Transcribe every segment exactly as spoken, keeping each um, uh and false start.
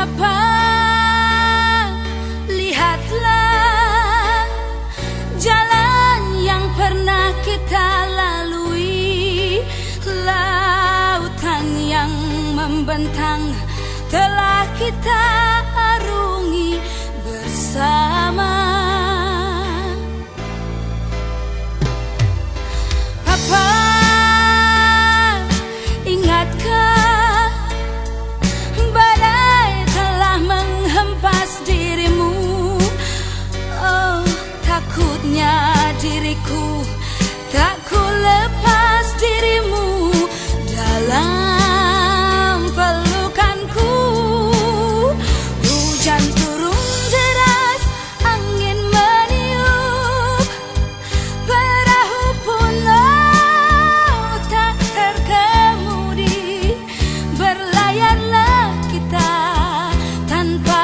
Papa, lihatlah jalan yang pernah kita lalui. Lautan yang membentang telah kita arungi bersama. Papa, ingatkah badai telah menghempas dirimu? Oh, takutnya diriku tak ku lepas dirimu dalam pelukanku. Hujan turun deras, angin meniup, perahu pun oh, tak terkemudi. Berlayarlah kita tanpa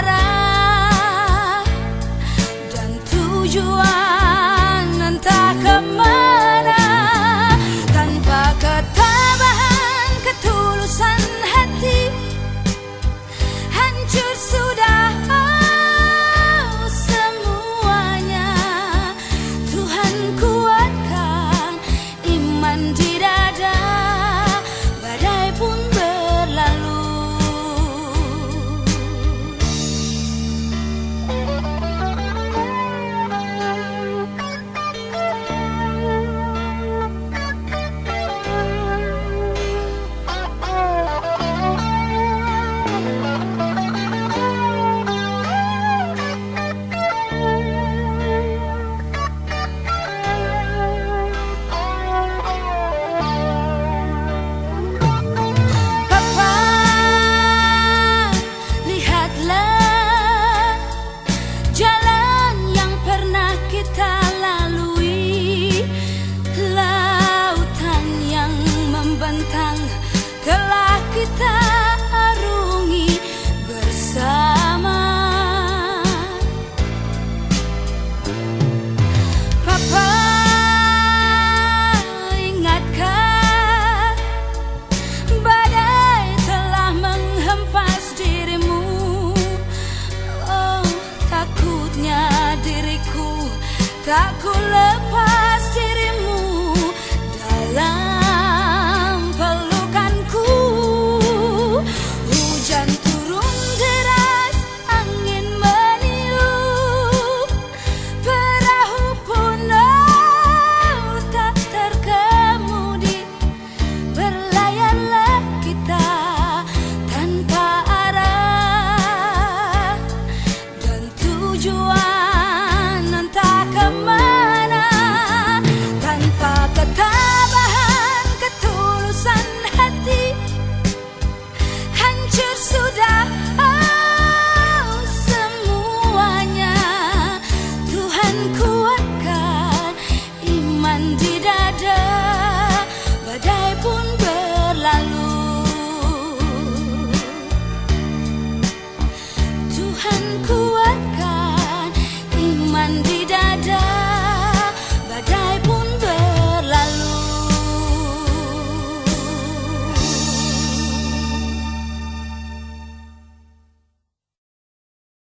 arah dan tujuan entah kemana. Tanpa ketabahan, ketulusan hati, hancur sudah oh, semuanya. Tuhan kuatkan iman di dada, badai pun berlalu. Papa, lihatlah jalan yang pernah kita lalui. Lautan yang membentang telah kita arungi bersama. Papa, ingatkah badai telah menghempas dirimu? Oh, takutnya diriku tak ku lepas